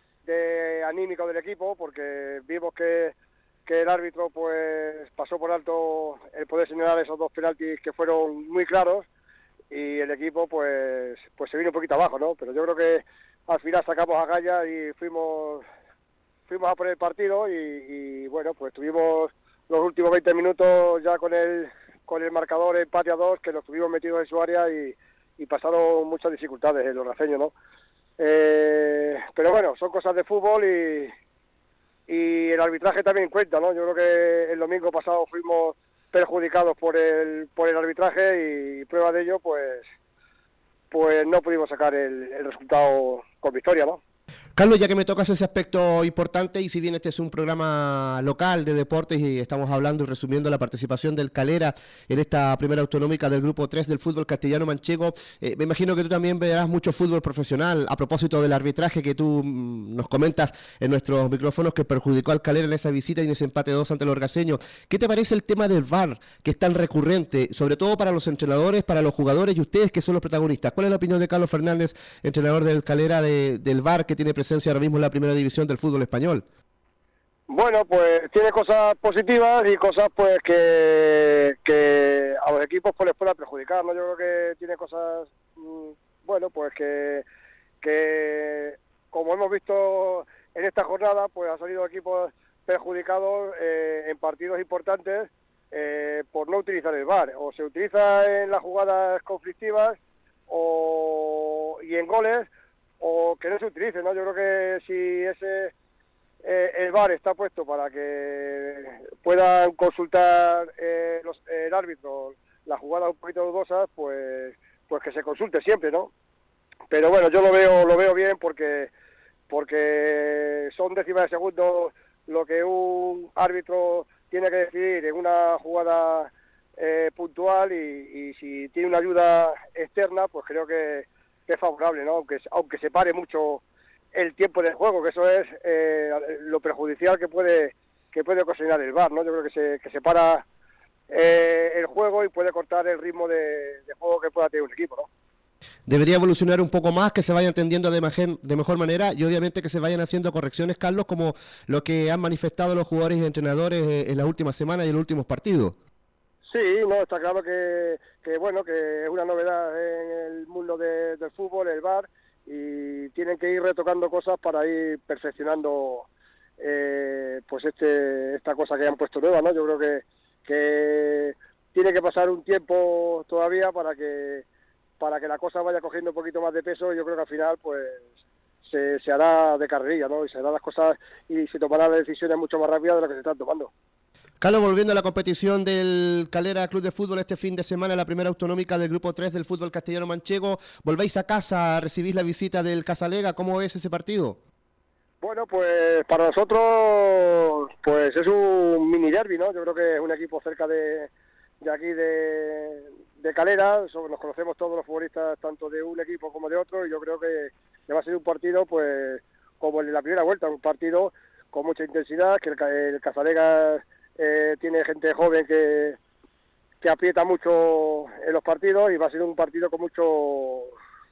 de anímico del equipo, porque vimos que que el árbitro pues pasó por alto el poder señalar esos dos penaltis que fueron muy claros y el equipo pues pues se vino un poquito abajo, ¿no? Pero yo creo que al final sacamos a galla y fuimos fuimos a por el partido y, y bueno, pues tuvimos los últimos veinte minutos ya con el con el marcador empate a dos, que nos tuvimos metidos en su área y, y pasaron muchas dificultades el Orgaceño, ¿no? Eh, pero bueno, son cosas de fútbol y y el arbitraje también cuenta, ¿no? Yo creo que el domingo pasado fuimos perjudicados por el por el arbitraje y prueba de ello, pues pues no pudimos sacar el, el resultado con victoria, ¿no? Carlos, ya que me tocas ese aspecto importante, y si bien este es un programa local de deportes y estamos hablando y resumiendo la participación del Calera en esta primera autonómica del grupo tres del fútbol castellano manchego, eh, me imagino que tú también verás mucho fútbol profesional a propósito del arbitraje que tú mmm, nos comentas en nuestros micrófonos que perjudicó al Calera en esa visita y en ese empate dos ante el Orgaseño. ¿Qué te parece el tema del V A R, que es tan recurrente, sobre todo para los entrenadores, para los jugadores y ustedes que son los protagonistas? ¿Cuál es la opinión de Carlos Fernández, entrenador del Calera, de, del V A R, que tiene presencia ahora mismo en la primera división del fútbol español? Bueno, pues tiene cosas positivas y cosas pues que, que a los equipos pues les pueda perjudicar, ¿no? Yo creo que tiene cosas, bueno, pues que, que como hemos visto en esta jornada, pues han salido equipos perjudicados eh, en partidos importantes eh, por no utilizar el V A R. O se utiliza en las jugadas conflictivas o y en goles, o que no se utilice, ¿no? Yo creo que si ese eh, el V A R está puesto para que puedan consultar eh, los, el árbitro las jugadas un poquito dudosas, pues pues que se consulte siempre, ¿no? Pero bueno, yo lo veo lo veo bien porque porque son décimas de segundo lo que un árbitro tiene que decidir en una jugada eh, puntual, y, y si tiene una ayuda externa, pues creo que que es favorable, ¿no? Aunque aunque se pare mucho el tiempo del juego, que eso es eh, lo perjudicial que puede que puede ocasionar el V A R, ¿no? Yo creo que se que se para eh, el juego y puede cortar el ritmo de, de juego que pueda tener un equipo, ¿no? Debería evolucionar un poco más, que se vaya entendiendo de, majen, de mejor manera, y obviamente que se vayan haciendo correcciones, Carlos, como lo que han manifestado los jugadores y entrenadores en las últimas semanas y en los últimos partidos. Sí, no, está claro que, que bueno, que es una novedad en el mundo de, del fútbol, el V A R, y tienen que ir retocando cosas para ir perfeccionando eh, pues este esta cosa que han puesto nueva, ¿no? Yo creo que, que tiene que pasar un tiempo todavía para que para que la cosa vaya cogiendo un poquito más de peso, y yo creo que al final pues se, se hará de carrerilla, ¿no? Y se harán las cosas y se tomarán las decisiones mucho más rápidas de lo que se están tomando. Carlos, volviendo a la competición del Calera Club de Fútbol este fin de semana, la primera autonómica del grupo tres del fútbol castellano manchego, volvéis a casa, recibís la visita del Casalega. ¿Cómo es ese partido? Bueno, pues para nosotros pues es un mini derbi, ¿no? Yo creo que es un equipo cerca de, de aquí de, de Calera, nos conocemos todos los futbolistas tanto de un equipo como de otro, y yo creo que, que va a ser un partido pues como el de la primera vuelta, un partido con mucha intensidad, que el, el Casalega Eh, tiene gente joven que, que aprieta mucho en los partidos, y va a ser un partido con mucho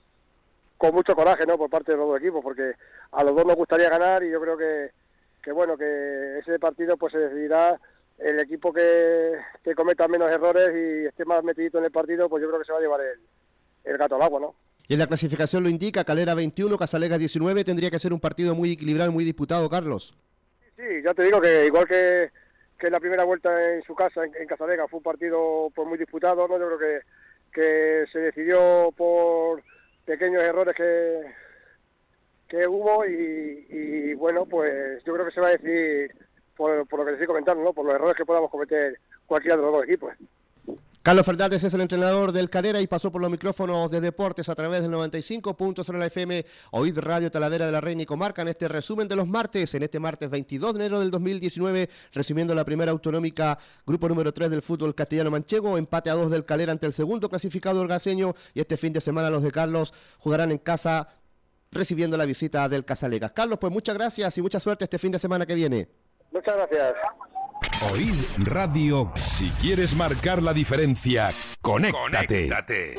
con mucho coraje, ¿no? Por parte de los dos equipos, porque a los dos nos gustaría ganar, y yo creo que, que bueno, que ese partido pues se decidirá el equipo que, que cometa menos errores y esté más metidito en el partido, pues yo creo que se va a llevar el, el gato al agua, ¿no? Y en la clasificación lo indica, Calera veintiuno, Casalega diecinueve, tendría que ser un partido muy equilibrado y muy disputado, Carlos. Sí, sí, ya te digo que igual que que la primera vuelta en su casa, en, en Casalega, fue un partido pues muy disputado, ¿no? Yo creo que, que se decidió por pequeños errores que, que hubo, y, y bueno, pues yo creo que se va a decidir por, por lo que les estoy comentando, ¿no? Por los errores que podamos cometer cualquiera de los dos equipos. Carlos Fernández es el entrenador del Calera y pasó por los micrófonos de deportes a través del noventa y cinco punto cero la F M, Oíd Radio Talavera de la Reina y Comarca, en este resumen de los martes, en este martes veintidós de enero del dos mil diecinueve, resumiendo la primera autonómica, grupo número tres del fútbol castellano manchego, empate a dos del Calera ante el segundo clasificado Orgaseño, y este fin de semana los de Carlos jugarán en casa recibiendo la visita del Casalega. Carlos, pues muchas gracias y mucha suerte este fin de semana que viene. Muchas gracias. Oíd Radio. Si quieres marcar la diferencia, conéctate. conéctate.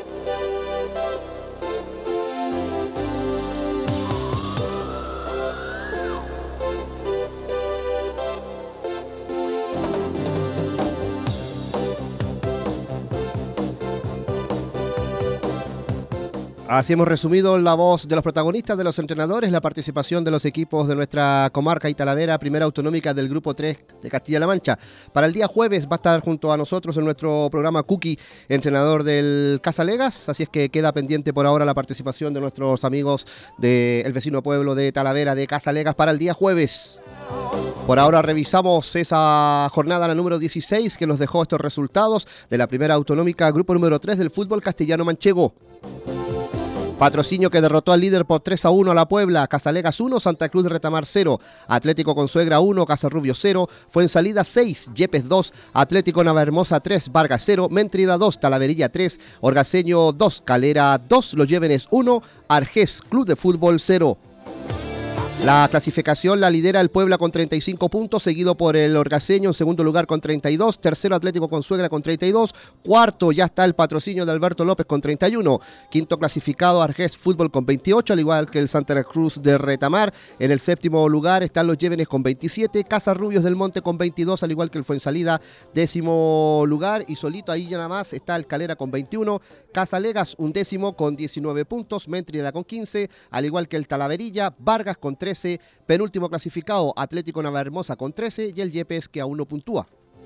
Así hemos resumido la voz de los protagonistas, de los entrenadores, la participación de los equipos de nuestra comarca y Talavera, primera autonómica del Grupo tres de Castilla-La Mancha. Para el día jueves va a estar junto a nosotros en nuestro programa Cookie, entrenador del Casalegas, así es que queda pendiente por ahora la participación de nuestros amigos del vecino pueblo de Talavera, de Casalegas, para el día jueves. Por ahora revisamos esa jornada, la número dieciséis, que nos dejó estos resultados de la primera autonómica, grupo número tres del fútbol castellano manchego. Patrocinio que derrotó al líder por tres a uno a la Puebla, Casalegas uno, Santa Cruz de Retamar cero, Atlético Consuegra uno, Casarrubio cero, Fuensalida seis, Yepes dos, Atlético Navahermosa tres, Vargas cero, Méntrida dos, Talaverilla tres, Orgaceño dos, Calera dos, Los Llévenes uno, Argés Club de Fútbol cero. La clasificación la lidera el Puebla con treinta y cinco puntos, seguido por el Orgaceño en segundo lugar con treinta y dos, tercero Atlético Consuegra con treinta y dos, cuarto ya está el Patrocinio de Alberto López con treinta y uno, quinto clasificado Argés Fútbol con veintiocho, al igual que el Santa Cruz de Retamar. En el séptimo lugar están los Llévenes con veintisiete, Casarrubios del Monte con veintidós, al igual que el Fuensalida, décimo lugar, y solito ahí ya nada más está el Calera con veintiuno, Casalegas undécimo con diecinueve puntos, Méntrida con quince, al igual que el Talaverilla, Vargas con trece, penúltimo clasificado Atlético Navahermosa con trece y el Yepes que aún no puntúa.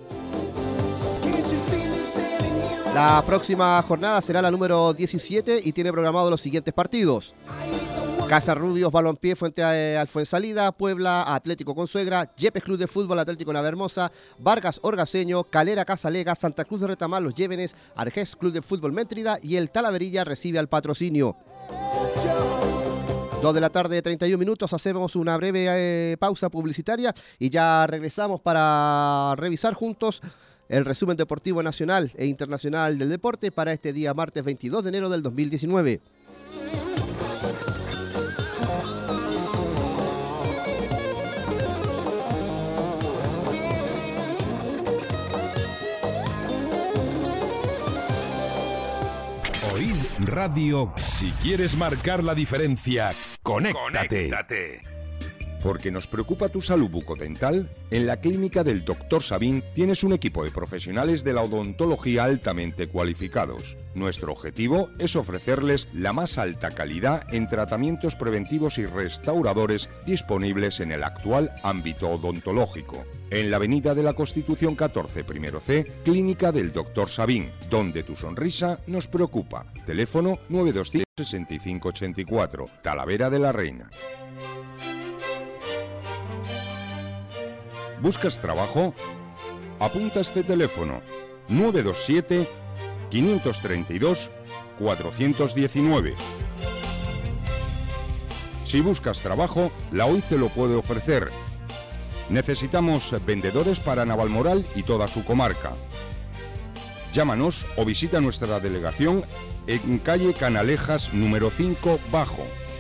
La próxima jornada será la número diecisiete y tiene programados los siguientes partidos: Casarrubios Balompié frente al Fuensalida, Puebla Atlético Consuegra, Yepes Club de Fútbol Atlético Navahermosa, Vargas Orgaceño, Calera Casalegas, Santa Cruz de Retamar Los Llévenes, Argés Club de Fútbol Méntrida y el Talaverilla recibe al Patrocinio. dos de la tarde, treinta y un minutos, hacemos una breve eh, pausa publicitaria y ya regresamos para revisar juntos el resumen deportivo nacional e internacional del deporte para este día martes veintidós de enero del dos mil diecinueve. Oíd Radio. Si quieres marcar la diferencia, conéctate. conéctate. Porque nos preocupa tu salud bucodental, en la clínica del doctor Sabin tienes un equipo de profesionales de la odontología altamente cualificados. Nuestro objetivo es ofrecerles la más alta calidad en tratamientos preventivos y restauradores disponibles en el actual ámbito odontológico. En la avenida de la Constitución catorce, primero C, clínica del doctor Sabin, donde tu sonrisa nos preocupa. Teléfono nueve dos cero, seis cinco ocho cuatro, Talavera de la Reina. ¿Buscas trabajo? Apunta este teléfono: nueve dos siete, cinco tres dos, cuatro uno nueve. Si buscas trabajo, la O I te lo puede ofrecer. Necesitamos vendedores para Navalmoral y toda su comarca. Llámanos o visita nuestra delegación en calle Canalejas número cinco Bajo.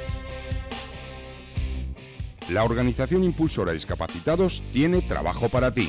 La organización impulsora de discapacitados tiene trabajo para ti.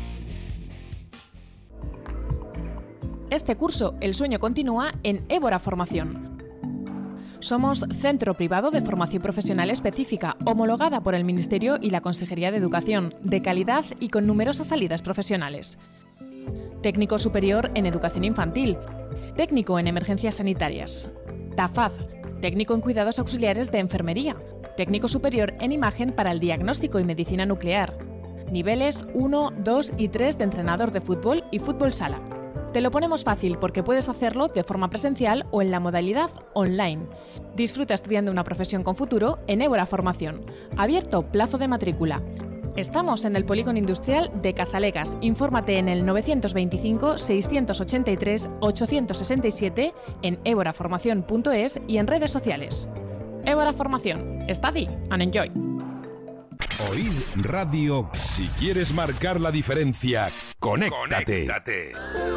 Este curso, el sueño continúa en Évora Formación. Somos centro privado de formación profesional específica, homologada por el Ministerio y la Consejería de Educación, de calidad y con numerosas salidas profesionales. Técnico superior en educación infantil, técnico en emergencias sanitarias, TAFAD, técnico en cuidados auxiliares de enfermería, técnico superior en imagen para el diagnóstico y medicina nuclear, niveles uno, dos y tres de entrenador de fútbol y fútbol sala. Te lo ponemos fácil porque puedes hacerlo de forma presencial o en la modalidad online. Disfruta estudiando una profesión con futuro en Évora Formación. Abierto plazo de matrícula. Estamos en el Polígono Industrial de Cazalegas. Infórmate en el nueve dos cinco, seis ocho tres, ocho seis siete, en évora formación punto es y en redes sociales. Évora Formación. Study and enjoy. Oíd Radio. Si quieres marcar la diferencia, conéctate. conéctate.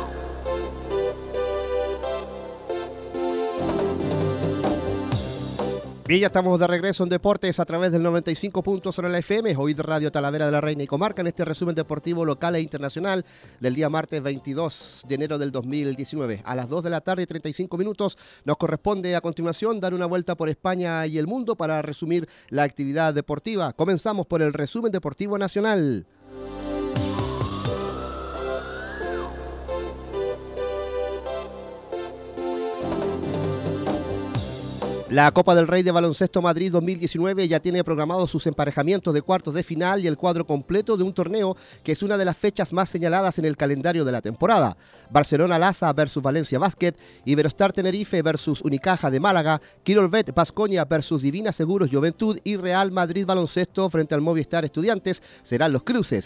Y ya estamos de regreso en Deportes a través del noventa y cinco punto cero en la F M, Oíd Radio Talavera de la Reina y Comarca, en este resumen deportivo local e internacional del día martes veintidós de enero del dos mil diecinueve. A las dos de la tarde y treinta y cinco minutos nos corresponde a continuación dar una vuelta por España y el mundo para resumir la actividad deportiva. Comenzamos por el resumen deportivo nacional. La Copa del Rey de Baloncesto Madrid dos mil diecinueve ya tiene programados sus emparejamientos de cuartos de final y el cuadro completo de un torneo que es una de las fechas más señaladas en el calendario de la temporada. Barcelona Lassa versus Valencia Basket, Iberostar Tenerife versus Unicaja de Málaga, Quirolbet Baskonia versus Divina Seguros Juventud y Real Madrid Baloncesto frente al Movistar Estudiantes serán los cruces.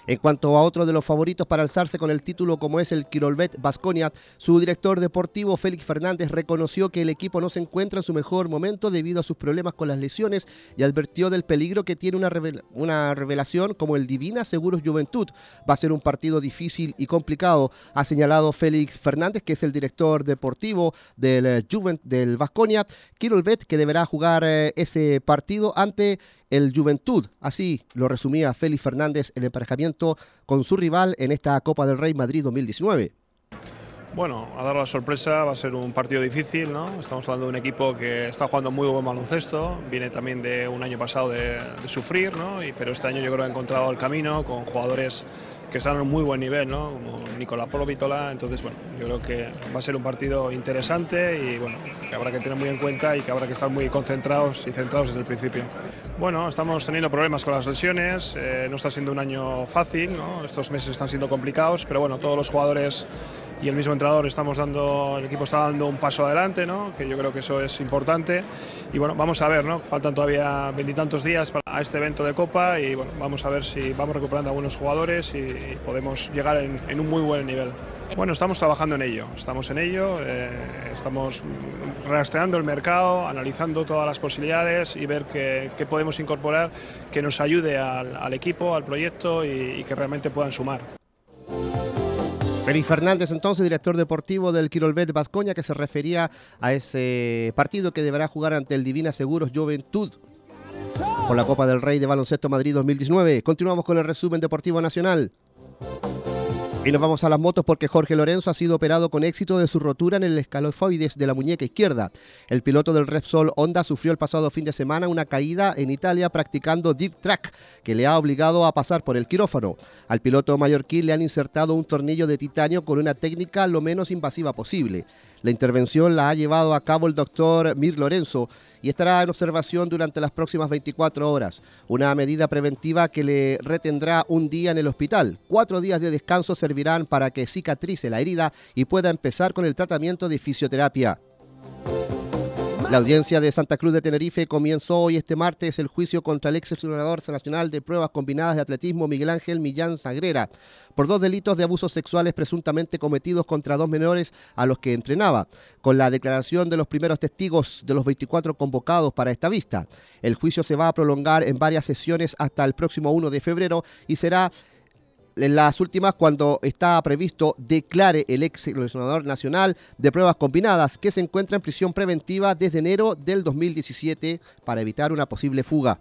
En cuanto a otro de los favoritos para alzarse con el título como es el Quirolbet Baskonia, su director deportivo Félix Fernández reconoció que el equipo no se encuentra en su mejor momento debido a sus problemas con las lesiones y advirtió del peligro que tiene una, revel- una revelación como el Divina Seguros Juventud. Va a ser un partido difícil y complicado, ha señalado Félix Fernández, que es el director deportivo del eh, Juvent del Baskonia Quirolbet, que deberá jugar eh, ese partido ante el Juventud. Así lo resumía Félix Fernández, el emparejamiento con su rival en esta Copa del Rey Madrid dos mil diecinueve. Bueno, a dar la sorpresa, va a ser un partido difícil, ¿no? Estamos hablando de un equipo que está jugando muy buen baloncesto, viene también de un año pasado de, de sufrir, ¿no? Y, pero este año yo creo que ha encontrado el camino con jugadores que están en un muy buen nivel, ¿no? Como Nicolás Polovitola. Entonces, bueno, yo creo que va a ser un partido interesante y, bueno, que habrá que tener muy en cuenta y que habrá que estar muy concentrados y centrados desde el principio. Bueno, estamos teniendo problemas con las lesiones, eh, no está siendo un año fácil, ¿no? Estos meses están siendo complicados, pero bueno, todos los jugadores y el mismo entrenador estamos dando, el equipo está dando un paso adelante, ¿no? Que yo creo que eso es importante. Y bueno, vamos a ver, ¿no? Faltan todavía veintitantos días para este evento de Copa y bueno, vamos a ver si vamos recuperando algunos jugadores y, y podemos llegar en, en un muy buen nivel. Bueno, estamos trabajando en ello, estamos en ello, eh, estamos rastreando el mercado, analizando todas las posibilidades y ver qué, qué podemos incorporar que nos ayude al, al equipo, al proyecto y, y que realmente puedan sumar. Félix Fernández, entonces, director deportivo del Quirolbet Baskonia, que se refería a ese partido que deberá jugar ante el Divina Seguros Juventud por la Copa del Rey de Baloncesto Madrid dos mil diecinueve. Continuamos con el resumen deportivo nacional. Y nos vamos a las motos porque Jorge Lorenzo ha sido operado con éxito de su rotura en el escalofoides de la muñeca izquierda. El piloto del Repsol Honda sufrió el pasado fin de semana una caída en Italia practicando dirt track que le ha obligado a pasar por el quirófano. Al piloto mallorquín le han insertado un tornillo de titanio con una técnica lo menos invasiva posible. La intervención la ha llevado a cabo el doctor Mir Lorenzo y estará en observación durante las próximas veinticuatro horas. Una medida preventiva que le retendrá un día en el hospital. Cuatro días de descanso servirán para que cicatrice la herida y pueda empezar con el tratamiento de fisioterapia. La audiencia de Santa Cruz de Tenerife comenzó hoy este martes el juicio contra el ex seleccionador nacional de pruebas combinadas de atletismo Miguel Ángel Millán Sagrera por dos delitos de abusos sexuales presuntamente cometidos contra dos menores a los que entrenaba, con la declaración de los primeros testigos de los veinticuatro convocados para esta vista. El juicio se va a prolongar en varias sesiones hasta el próximo primero de febrero y será en las últimas cuando está previsto declare el ex seleccionador nacional de pruebas combinadas, que se encuentra en prisión preventiva desde enero del dos mil diecisiete para evitar una posible fuga.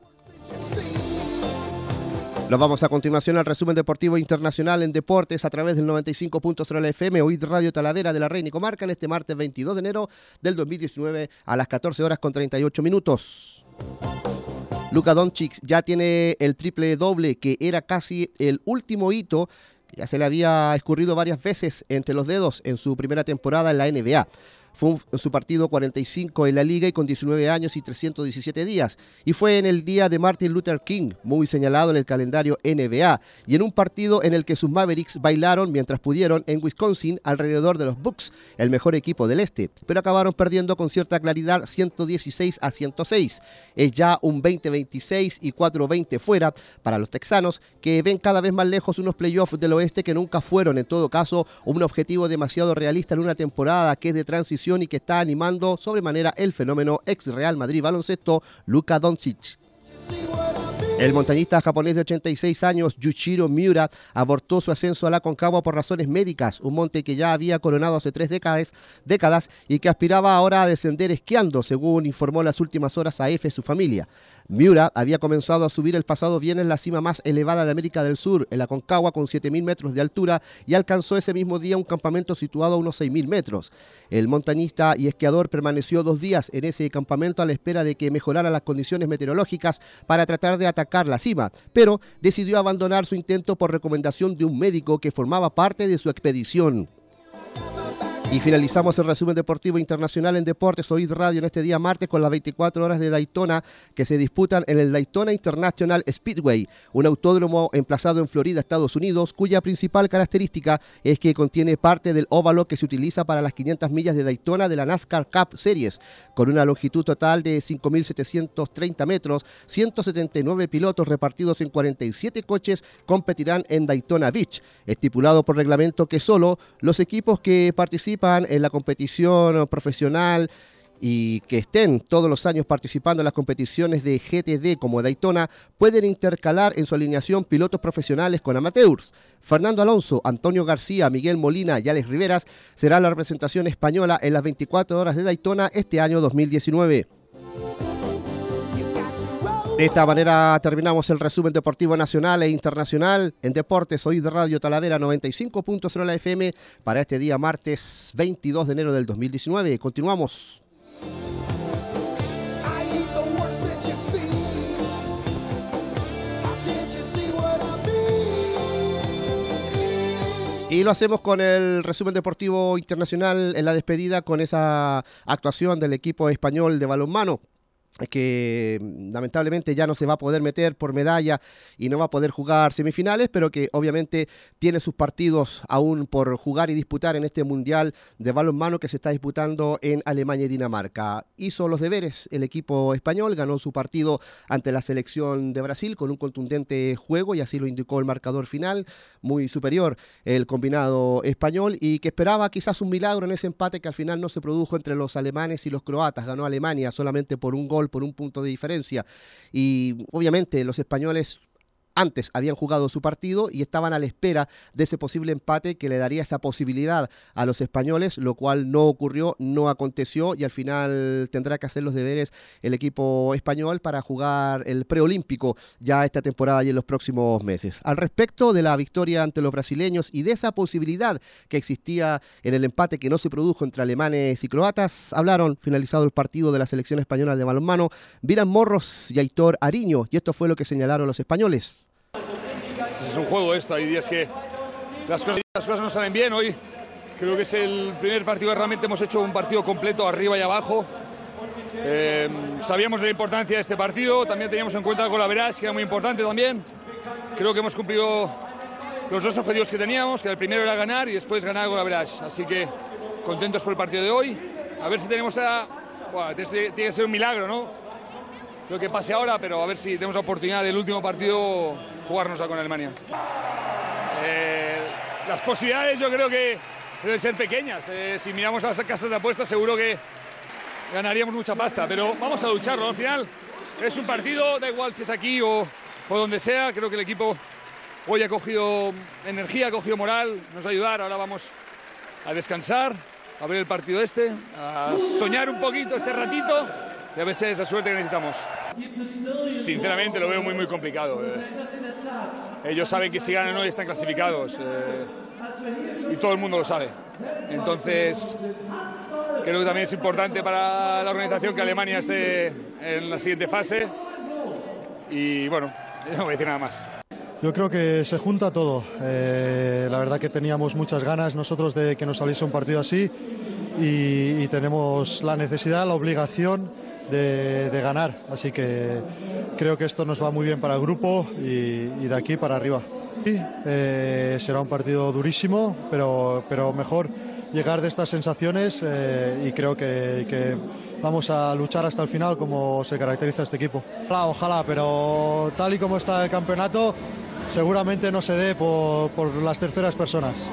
Nos vamos a continuación al resumen deportivo internacional en deportes a través del noventa y cinco punto cero F M, O I D Radio Talavera de la Reina y Comarca, en este martes veintidós de enero del dos mil diecinueve a las catorce horas con treinta y ocho minutos. Luka Doncic ya tiene el triple doble, que era casi el último hito, ya se le había escurrido varias veces entre los dedos en su primera temporada en la N B A. Fue en su partido cuarenta y cinco en la liga y con diecinueve años y trescientos diecisiete días. Y fue en el día de Martin Luther King, muy señalado en el calendario N B A, y en un partido en el que sus Mavericks bailaron mientras pudieron en Wisconsin alrededor de los Bucks, el mejor equipo del este, pero acabaron perdiendo con cierta claridad ciento dieciséis a ciento seis. Es ya un veinte veintiséis y cuatro veinte fuera para los texanos, que ven cada vez más lejos unos playoffs del oeste que nunca fueron, en todo caso, un objetivo demasiado realista en una temporada que es de transición y que está animando sobremanera el fenómeno ex Real Madrid baloncesto Luka Doncic. El montañista japonés de ochenta y seis años, Yuichiro Miura, abortó su ascenso a la Aconcagua por razones médicas, un monte que ya había coronado hace tres décadas, décadas y que aspiraba ahora a descender esquiando, según informó las últimas horas a F su familia. Miura había comenzado a subir el pasado viernes la cima más elevada de América del Sur, el Aconcagua, con siete mil metros de altura, y alcanzó ese mismo día un campamento situado a unos seis mil metros. El montañista y esquiador permaneció dos días en ese campamento a la espera de que mejoraran las condiciones meteorológicas para tratar de atacar la cima, pero decidió abandonar su intento por recomendación de un médico que formaba parte de su expedición. Y finalizamos el resumen deportivo internacional en Deportes Oíd Radio en este día martes con las veinticuatro horas de Daytona que se disputan en el Daytona International Speedway, un autódromo emplazado en Florida, Estados Unidos, cuya principal característica es que contiene parte del óvalo que se utiliza para las quinientas millas de Daytona de la NASCAR Cup Series, con una longitud total de cinco mil setecientos treinta metros. ciento setenta y nueve pilotos repartidos en cuarenta y siete coches competirán en Daytona Beach, estipulado por reglamento que solo los equipos que participan en la competición profesional y que estén todos los años participando en las competiciones de G T D como Daytona pueden intercalar en su alineación pilotos profesionales con amateurs. Fernando Alonso, Antonio García, Miguel Molina y Alex Riveras será la representación española en las veinticuatro horas de Daytona este año dos mil diecinueve. De esta manera terminamos el resumen deportivo nacional e internacional en Deportes Oíd Radio Talavera noventa y cinco punto cero la F M para este día martes veintidós de enero del dos mil diecinueve. Continuamos. Y lo hacemos con el resumen deportivo internacional en la despedida con esa actuación del equipo español de balonmano, que lamentablemente ya no se va a poder meter por medalla y no va a poder jugar semifinales, pero que obviamente tiene sus partidos aún por jugar y disputar en este Mundial de Balonmano que se está disputando en Alemania y Dinamarca. Hizo los deberes el equipo español, ganó su partido ante la selección de Brasil con un contundente juego y así lo indicó el marcador final, muy superior el combinado español y que esperaba quizás un milagro en ese empate que al final no se produjo entre los alemanes y los croatas. Ganó Alemania solamente por un gol, por un punto de diferencia y obviamente los españoles antes habían jugado su partido y estaban a la espera de ese posible empate que le daría esa posibilidad a los españoles, lo cual no ocurrió, no aconteció y al final tendrá que hacer los deberes el equipo español para jugar el preolímpico ya esta temporada y en los próximos meses. Al respecto de la victoria ante los brasileños y de esa posibilidad que existía en el empate que no se produjo entre alemanes y croatas, hablaron, finalizado el partido de la selección española de balonmano, Viran Morros y Aitor Ariño, y esto fue lo que señalaron los españoles. Es un juego esto, hay días que las cosas, las cosas no salen bien. Hoy creo que es el primer partido que realmente hemos hecho un partido completo arriba y abajo. Eh, sabíamos de la importancia de este partido, también teníamos en cuenta el golaveraje, que era muy importante también. Creo que hemos cumplido los dos objetivos que teníamos, que el primero era ganar y después ganar el golaveraje. Así que contentos por el partido de hoy. A ver si tenemos a... Bueno, tiene que ser un milagro, ¿no? Lo que pase ahora, pero a ver si tenemos la oportunidad del último partido jugarnos con Alemania. Eh, las posibilidades yo creo que deben ser pequeñas. Eh, si miramos a las casas de apuestas seguro que ganaríamos mucha pasta, pero vamos a lucharlo. Al final es un partido, da igual si es aquí o, o donde sea. Creo que el equipo hoy ha cogido energía, ha cogido moral, nos va a ayudar. Ahora vamos a descansar, a ver el partido este, a soñar un poquito este ratito. Y a ver si es esa suerte que necesitamos. Sinceramente lo veo muy muy complicado. Eh, ellos saben que si ganan hoy están clasificados eh, y todo el mundo lo sabe. Entonces creo que también es importante para la organización que Alemania esté en la siguiente fase. Y bueno, no voy a decir nada más. Yo creo que se junta todo. Eh, la verdad que teníamos muchas ganas nosotros de que nos saliese un partido así y, y tenemos la necesidad, la obligación De, de ganar, así que creo que esto nos va muy bien para el grupo y, y de aquí para arriba. Sí, eh, será un partido durísimo, pero, pero mejor llegar de estas sensaciones eh, y creo que, que vamos a luchar hasta el final como se caracteriza este equipo. Ojalá, ojalá, pero tal y como está el campeonato seguramente no se dé por, por las terceras personas.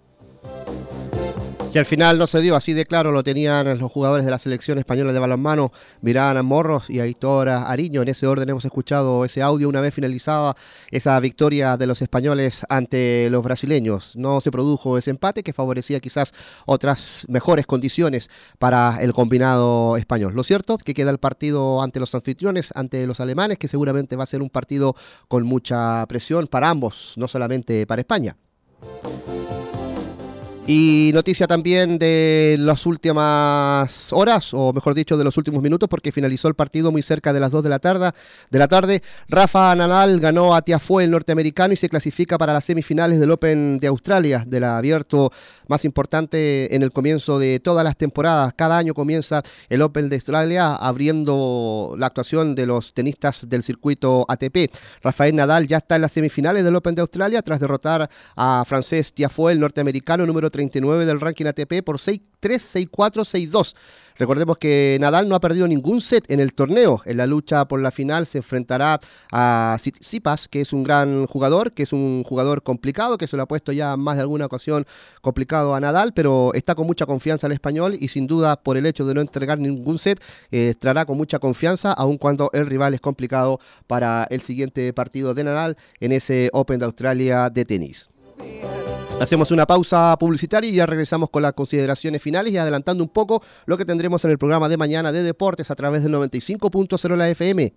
Que al final no se dio, así de claro lo tenían los jugadores de la selección española de balonmano, Viran Morros y Aitor Ariño. En ese orden hemos escuchado ese audio una vez finalizada esa victoria de los españoles ante los brasileños. No se produjo ese empate que favorecía quizás otras mejores condiciones para el combinado español. Lo cierto que queda el partido ante los anfitriones, ante los alemanes, que seguramente va a ser un partido con mucha presión para ambos, no solamente para España. Y noticia también de las últimas horas, o mejor dicho, de los últimos minutos, porque finalizó el partido muy cerca de las dos de la tarde. De la tarde, Rafa Nadal ganó a Tiafoe, el norteamericano, y se clasifica para las semifinales del Open de Australia, del abierto más importante en el comienzo de todas las temporadas. Cada año comienza el Open de Australia abriendo la actuación de los tenistas del circuito A T P. Rafael Nadal ya está en las semifinales del Open de Australia tras derrotar a Frances Tiafoe, el norteamericano, número treinta y nueve del ranking A T P, por seis tres, seis cuatro, seis dos. Recordemos que Nadal no ha perdido ningún set en el torneo. En la lucha por la final se enfrentará a Tsitsipas, que es un gran jugador, que es un jugador complicado, que se lo ha puesto ya en más de alguna ocasión complicado a Nadal, pero está con mucha confianza el español y sin duda por el hecho de no entregar ningún set, eh, estará con mucha confianza, aun cuando el rival es complicado para el siguiente partido de Nadal en ese Open de Australia de tenis. Hacemos una pausa publicitaria y ya regresamos con las consideraciones finales y adelantando un poco lo que tendremos en el programa de mañana de deportes a través del noventa y cinco punto cero la F M.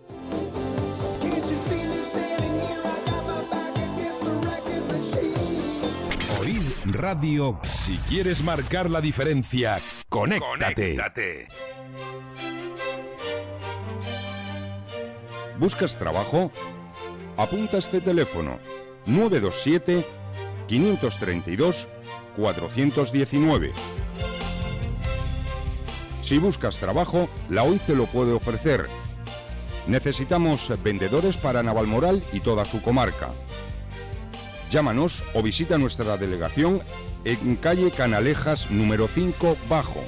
Oíd Radio. Si quieres marcar la diferencia, conéctate. conéctate. ¿Buscas trabajo? Apunta este teléfono: nueve dos siete, quinientos treinta y dos, cuatrocientos diecinueve. Si buscas trabajo, la O I te lo puede ofrecer. Necesitamos vendedores para Navalmoral y toda su comarca. Llámanos o visita nuestra delegación en calle Canalejas número cinco Bajo.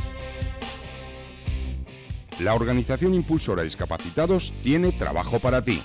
La organización impulsora Discapacitados tiene trabajo para ti.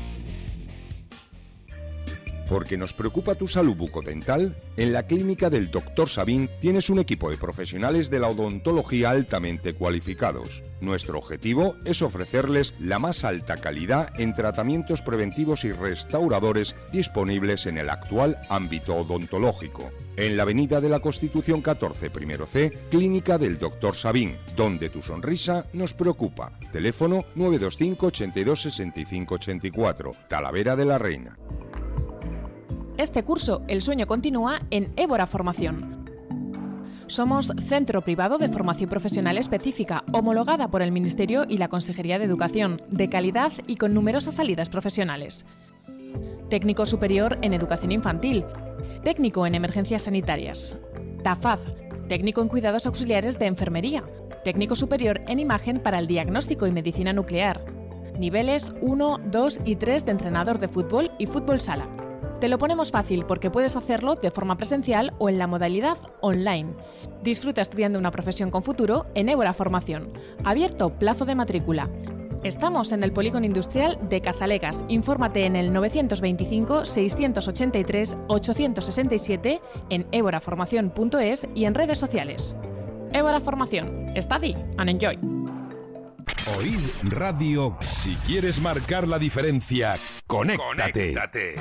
Porque nos preocupa tu salud bucodental, en la clínica del doctor Sabin tienes un equipo de profesionales de la odontología altamente cualificados. Nuestro objetivo es ofrecerles la más alta calidad en tratamientos preventivos y restauradores disponibles en el actual ámbito odontológico. En la avenida de la Constitución catorce, primero C, clínica del doctor Sabin, donde tu sonrisa nos preocupa. Teléfono nueve dos cinco, ochenta y dos, sesenta y cinco, ochenta y cuatro, Talavera de la Reina. Este curso, el sueño continúa en Évora Formación. Somos centro privado de formación profesional específica, homologada por el Ministerio y la Consejería de Educación, de calidad y con numerosas salidas profesionales. Técnico superior en educación infantil, técnico en emergencias sanitarias, TAFAD, técnico en cuidados auxiliares de enfermería, técnico superior en imagen para el diagnóstico y medicina nuclear, niveles uno, dos y tres de entrenador de fútbol y fútbol sala. Te lo ponemos fácil porque puedes hacerlo de forma presencial o en la modalidad online. Disfruta estudiando una profesión con futuro en Évora Formación. Abierto plazo de matrícula. Estamos en el Polígono Industrial de Cazalegas. Infórmate en el novecientos veinticinco, seiscientos ochenta y tres, ochocientos sesenta y siete, en évora formación punto es y en redes sociales. Évora Formación. Study and enjoy. Oíd Radio. Si quieres marcar la diferencia, conéctate. conéctate.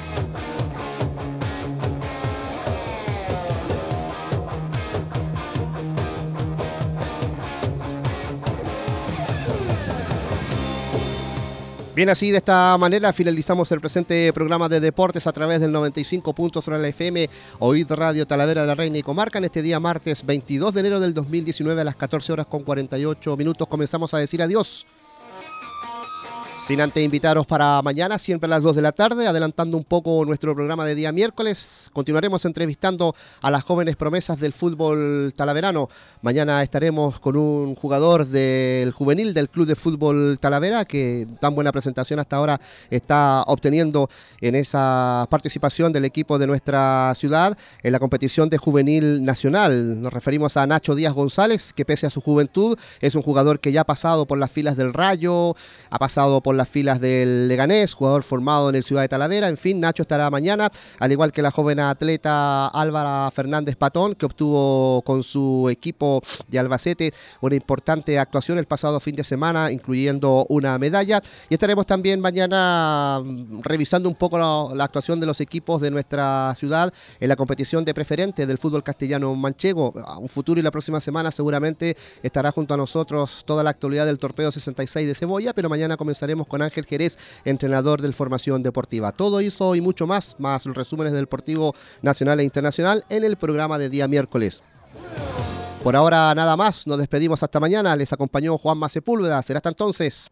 Bien, así de esta manera finalizamos el presente programa de deportes a través del noventa y cinco punto cero la F M, Oíd Radio Talavera de la Reina y Comarca. En este día martes veintidós de enero del dos mil diecinueve a las catorce horas con cuarenta y ocho minutos comenzamos a decir adiós. Sin antes invitaros para mañana, siempre a las dos de la tarde, adelantando un poco nuestro programa de día miércoles. Continuaremos entrevistando a las jóvenes promesas del fútbol talaverano. Mañana estaremos con un jugador del juvenil del Club de Fútbol Talavera, que tan buena presentación hasta ahora está obteniendo en esa participación del equipo de nuestra ciudad en la competición de juvenil nacional. Nos referimos a Nacho Díaz González, que pese a su juventud es un jugador que ya ha pasado por las filas del Rayo, ha pasado por las filas del Leganés, jugador formado en el Ciudad de Talavera. En fin, Nacho estará mañana, al igual que la joven atleta Álvara Fernández Patón, que obtuvo con su equipo de Albacete una importante actuación el pasado fin de semana, incluyendo una medalla. Y estaremos también mañana revisando un poco la, la actuación de los equipos de nuestra ciudad en la competición de preferente del fútbol castellano manchego. A un futuro y la próxima semana seguramente estará junto a nosotros toda la actualidad del Torpedo sesenta y seis de Cebolla, pero mañana comenzaremos hablaremos con Ángel Jerez, entrenador del Formación Deportiva. Todo eso y mucho más, más los resúmenes del Deportivo Nacional e Internacional en el programa de día miércoles. Por ahora nada más, nos despedimos hasta mañana. Les acompañó Juanma Sepúlveda. Será hasta entonces.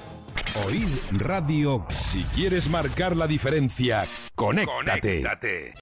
Oír Radio. Si quieres marcar la diferencia, conéctate. Conéctate.